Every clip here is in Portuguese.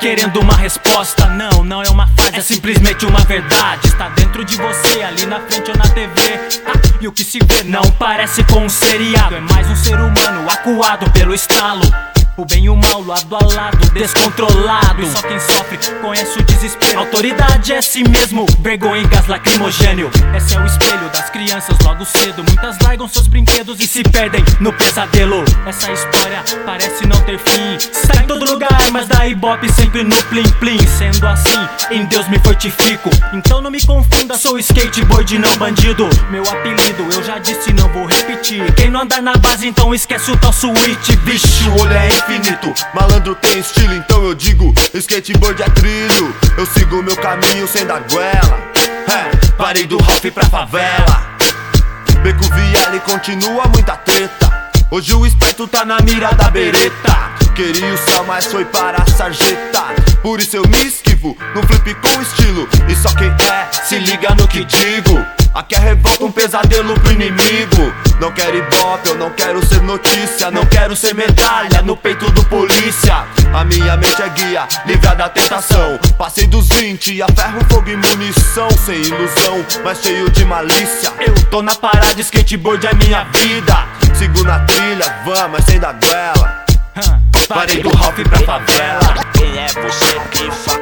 querendo uma resposta. Não, não é uma frase, é simplesmente uma verdade. Está dentro de você, ali na frente ou na TV. E o que se vê não parece com um seriado. É mais um ser humano acuado pelo estalo. O bem e o mal, lado a lado, descontrolado. E só quem sofre conhece o desespero. Autoridade é si mesmo, vergonha e gás lacrimogênio. Esse é o espelho das crianças logo cedo. Muitas largam seus brinquedos e se perdem no pesadelo. Essa história parece não ter fim. Está em todo lugar, mas dá ibope sempre no plim plim. Sendo assim, em Deus me fortifico. Então não me confunda, sou skateboard não bandido. Meu apelido eu já disse, não vou repetir. Quem não andar na base então esquece o tal switch. Vixe, O olho é infinito, malandro tem estilo, então eu digo, skateboard é trilho. Eu sigo meu caminho sem dar goela. Parei do Ralph pra favela. Beco VL e continua muita treta. Hoje o esperto tá na mira da bereta. Queria o céu, mas foi para a sarjeta. Por isso eu me esquivo, num flip com estilo. E só quem se liga no que digo. Aqui é revolta, um pesadelo pro inimigo. Não quero ibope, eu não quero ser notícia. Não quero ser medalha no peito do polícia. A minha mente é guia, livre da tentação. Passei dos 20, a ferro, fogo e munição. Sem ilusão, mas cheio de malícia. Eu tô na parada, skateboard é minha vida. Sigo na trilha, vamos, sem dar goela. Parei do Ralph pra favela. Quem é você que fala?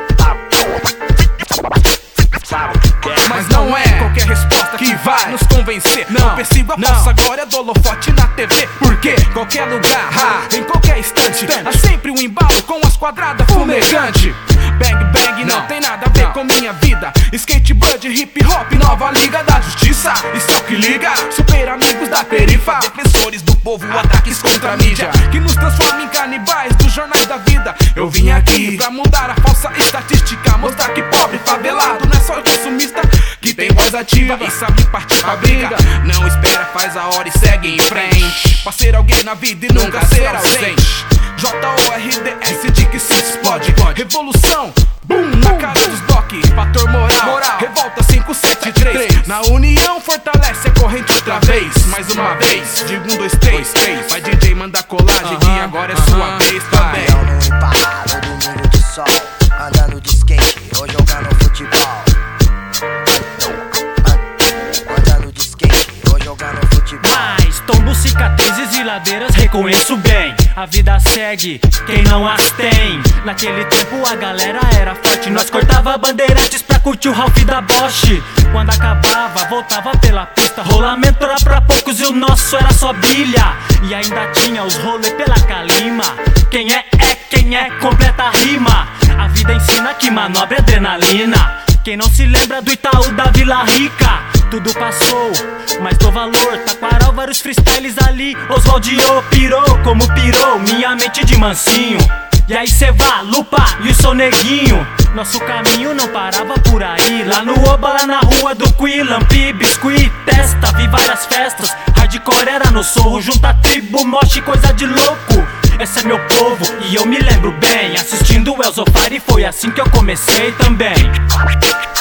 Mas não é qualquer resposta que vai nos convencer. Não persigo a falsa glória do holofote na TV. Porque qualquer lugar, em qualquer instante, há sempre um embalo com as quadradas fumegante. Bang bang não tem nada a ver com minha vida. Skateboard, hip hop, nova liga da justiça. Isso é o que liga, super amigos da perifa. Defensores do povo, ataques contra a mídia que nos transforma em canibais dos jornais da vida. Eu vim aqui pra mudar a falsa estatística. Mostrar que pobre, favelado, não é só o consumista que tem voz ativa e sabe partir pra briga. Não espera, faz a hora e segue em frente. Pra ser alguém na vida e nunca ser ausente. JORDS de que se explode. Revolução, boom, na cara dos doc. Fator moral, revolta 573. Na união fortalece a corrente outra vez. Mais uma vez, digo 1, 2, 3. Vai DJ mandar colagem que agora é sua vez também. Eu no Impala, no domingo de sol, andando de skate ou jogando futebol. Andando de skate ou jogando futebol. Mas tombos, cicatrizes e ladeiras reconheço bem. A vida segue, quem não as tem. Naquele tempo a galera era forte. Nós cortava bandeirantes pra curtir o Ralph da Bosch. Quando acabava, voltava pela pista. Rolamento era pra poucos e o nosso era só bilha. E ainda tinha os rolê pela calima. Quem é, completa a rima. A vida ensina que manobra é adrenalina. Quem não se lembra do Itaú da Vila Rica? Tudo passou, mas dou valor. Taquaral, vários freestyles ali. Oswaldio pirou, como pirou minha mente de mansinho. E aí cê vá, lupa, e o seu neguinho. Nosso caminho não parava por aí. Lá no Oba, lá na rua do Qui, Lampi, Biscuit, Testa, vi várias festas. Hardcore era no sorro, junta tribo, moche, coisa de louco. Esse é meu povo, e eu me lembro bem. Assistindo o Elzofire, foi assim que eu comecei também.